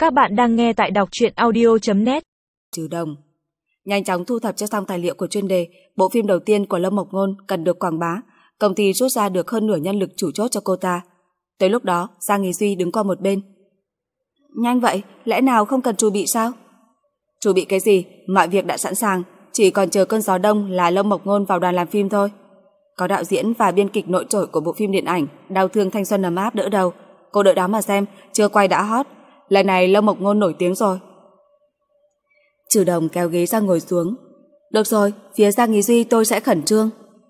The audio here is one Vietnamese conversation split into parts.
Các bạn đang nghe tại đọc truyện audio.net. Trừ Đồng nhanh chóng thu thập cho xong tài liệu của chuyên đề. Bộ phim đầu tiên của Lâm Mộc Ngôn cần được quảng bá. Công ty rút ra được hơn nửa nhân lực chủ chốt cho cô ta. Tới lúc đó Giang Nghỉ Duy đứng qua một bên. Nhanh vậy, lẽ nào không cần chuẩn bị sao? Chuẩn bị cái gì? Mọi việc đã sẵn sàng, chỉ còn chờ cơn gió đông là Lâm Mộc Ngôn vào đoàn làm phim thôi. Có đạo diễn và biên kịch nội trội của bộ phim điện ảnh Đau thương thanh xuân ấm áp đỡ đầu. Cô đợi đó mà xem, chưa quay đã hot. Lần này Lâm Mộc Ngôn nổi tiếng rồi. Trừ Đồng kéo ghế ra ngồi xuống. Được rồi, phía Giang Nghỉ Duy tôi sẽ khẩn trương.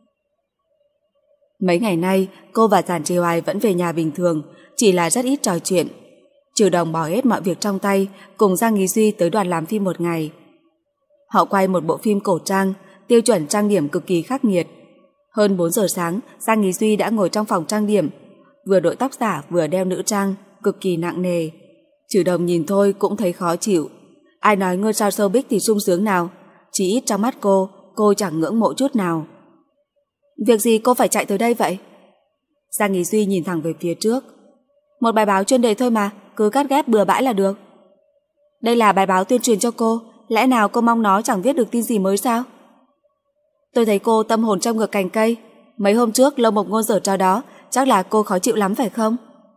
Mấy ngày nay cô và Giản Trì Hoài vẫn về nhà bình thường, chỉ là rất ít trò chuyện. Trừ Đồng bỏ hết mọi việc trong tay, cùng Giang Nghỉ Duy tới đoàn làm phim một ngày. Họ quay một bộ phim cổ trang, tiêu chuẩn trang điểm cực kỳ khắc nghiệt. Hơn 4 giờ sáng, Giang Nghỉ Duy đã ngồi trong phòng trang điểm, vừa đội tóc giả vừa đeo nữ trang, cực kỳ nặng nề. Trừ Đồng nhìn thôi cũng thấy khó chịu. Ai nói ngôi sao showbiz thì sung sướng nào, chỉ ít trong mắt cô chẳng ngưỡng mộ chút nào. Việc gì cô phải chạy tới đây vậy? Giang Nghỉ Duy nhìn thẳng về phía trước. Một bài báo chuyên đề thôi mà, cứ cắt ghép bừa bãi là được. Đây là bài báo tuyên truyền cho cô, lẽ nào cô mong nó chẳng viết được tin gì mới sao? Tôi thấy cô tâm hồn trong ngược cành cây. Mấy hôm trước Lâm Mộc Ngôn giở trò đó, chắc là cô khó chịu lắm phải không?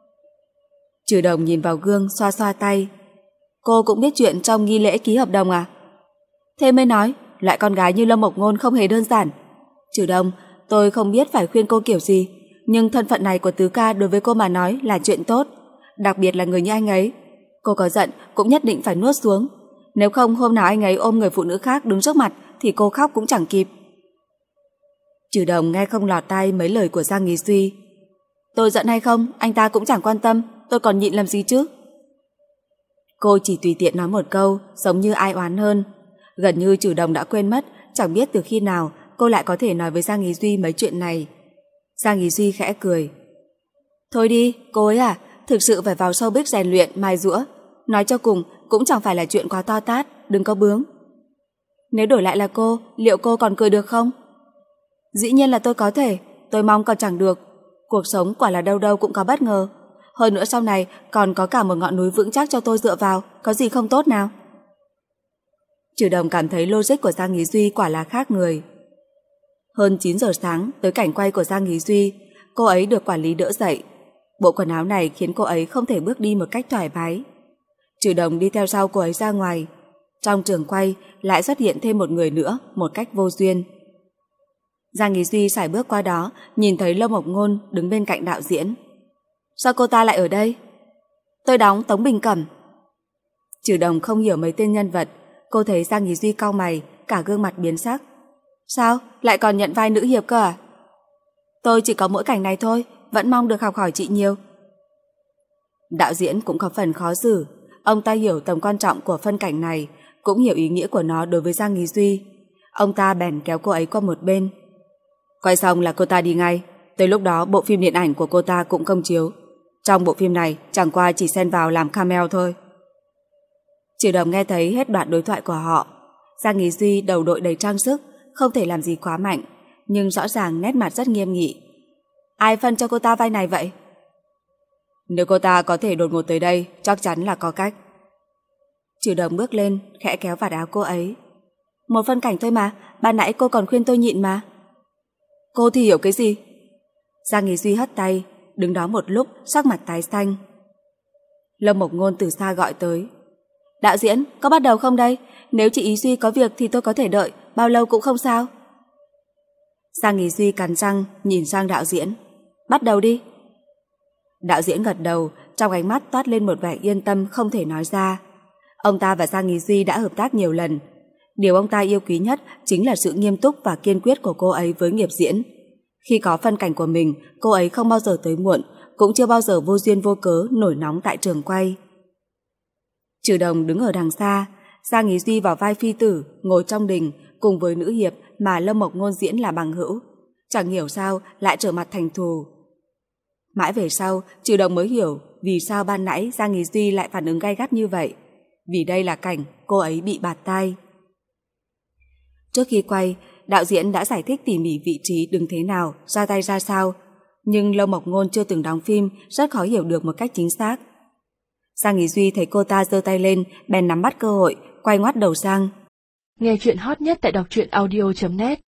Trừ Đồng nhìn vào gương xoa xoa tay. Cô cũng biết chuyện trong nghi lễ ký hợp đồng à? Thế mới nói, loại con gái như Lâm Mộc Ngôn không hề đơn giản. Trừ Đồng, tôi không biết phải khuyên cô kiểu gì, nhưng thân phận này của Tứ ca đối với cô mà nói là chuyện tốt, đặc biệt là người như anh ấy. Cô có giận cũng nhất định phải nuốt xuống, nếu không hôm nào anh ấy ôm người phụ nữ khác đứng trước mặt thì cô khóc cũng chẳng kịp. Trừ Đồng nghe không lọt tai mấy lời của Giang Nghỉ Duy. Tôi giận hay không, anh ta cũng chẳng quan tâm, tôi còn nhịn làm gì chứ? Cô chỉ tùy tiện nói một câu, giống như ai oán hơn. Gần như Trừ Đồng đã quên mất, chẳng biết từ khi nào cô lại có thể nói với Giang Nghỉ Duy mấy chuyện này. Giang Nghỉ Duy khẽ cười. Thôi đi, cô ấy à, thực sự phải vào showbiz rèn luyện, mài giũa. Nói cho cùng, cũng chẳng phải là chuyện quá to tát, đừng có bướng. Nếu đổi lại là cô, liệu cô còn cười được không? Dĩ nhiên là tôi có thể, tôi mong còn chẳng được. Cuộc sống quả là đâu đâu cũng có bất ngờ. Hơn nữa sau này còn có cả một ngọn núi vững chắc cho tôi dựa vào, có gì không tốt nào? Trừ Đồng cảm thấy logic của Giang Nghỉ Duy quả là khác người. Hơn 9 giờ sáng tới cảnh quay của Giang Nghỉ Duy, cô ấy được quản lý đỡ dậy. Bộ quần áo này khiến cô ấy không thể bước đi một cách thoải mái. Trừ Đồng đi theo sau cô ấy ra ngoài. Trong trường quay lại xuất hiện thêm một người nữa một cách vô duyên. Giang Nghỉ Duy sải bước qua đó, nhìn thấy Lâm Mộc Ngôn đứng bên cạnh đạo diễn. Sao cô ta lại ở đây? Tôi đóng Tống Bình Cẩm. Trừ Đồng không hiểu mấy tên nhân vật. Cô thấy Giang Nghỉ Duy cau mày, cả gương mặt biến sắc. Sao? Lại còn nhận vai nữ hiệp cơ à? Tôi chỉ có mỗi cảnh này thôi, vẫn mong được học hỏi chị nhiều. Đạo diễn cũng có phần khó xử. Ông ta hiểu tầm quan trọng của phân cảnh này, cũng hiểu ý nghĩa của nó đối với Giang Nghỉ Duy. Ông ta bèn kéo cô ấy qua một bên. Quay xong là cô ta đi ngay. Tới lúc đó bộ phim điện ảnh của cô ta cũng công chiếu. Trong bộ phim này chẳng qua chỉ xen vào làm cameo thôi. Trừ Đồng nghe thấy hết đoạn đối thoại của họ. Giang Nghỉ Duy đầu đội đầy trang sức, không thể làm gì quá mạnh, nhưng rõ ràng nét mặt rất nghiêm nghị. Ai phân cho cô ta vai này vậy? Nếu cô ta có thể đột ngột tới đây, chắc chắn là có cách. Trừ Đồng bước lên, khẽ kéo vạt áo cô ấy. Một phân cảnh thôi mà, ban nãy cô còn khuyên tôi nhịn mà. Cô thì hiểu cái gì? Giang Nghỉ Duy hất tay, đứng đó một lúc, sắc mặt tái xanh. Lâm Mộc Ngôn từ xa gọi tới. Đạo diễn, có bắt đầu không đây? Nếu chị Ý Duy có việc thì tôi có thể đợi, bao lâu cũng không sao. Giang Nghỉ Duy cắn răng, nhìn sang đạo diễn. Bắt đầu đi. Đạo diễn gật đầu, trong ánh mắt toát lên một vẻ yên tâm không thể nói ra. Ông ta và Giang Nghỉ Duy đã hợp tác nhiều lần. Điều ông ta yêu quý nhất chính là sự nghiêm túc và kiên quyết của cô ấy với nghiệp diễn. Khi có phân cảnh của mình, cô ấy không bao giờ tới muộn, cũng chưa bao giờ vô duyên vô cớ nổi nóng tại trường quay. Trừ Đồng đứng ở đằng xa, Giang Nghỉ Duy vào vai phi tử, ngồi trong đình cùng với nữ hiệp mà Lâm Mộc Ngôn diễn là bằng hữu. Chẳng hiểu sao lại trở mặt thành thù. Mãi về sau, Trừ Đồng mới hiểu vì sao ban nãy Giang Nghỉ Duy lại phản ứng gay gắt như vậy. Vì đây là cảnh cô ấy bị bạt tai. Trước khi quay, đạo diễn đã giải thích tỉ mỉ vị trí đứng thế nào, ra tay ra sao, nhưng Lâm Mộc Ngôn chưa từng đóng phim, rất khó hiểu được một cách chính xác. Giang Ý Duy thấy cô ta giơ tay lên, bèn nắm bắt cơ hội, quay ngoắt đầu sang. Nghe chuyện hot nhất tại đọc truyện audio.net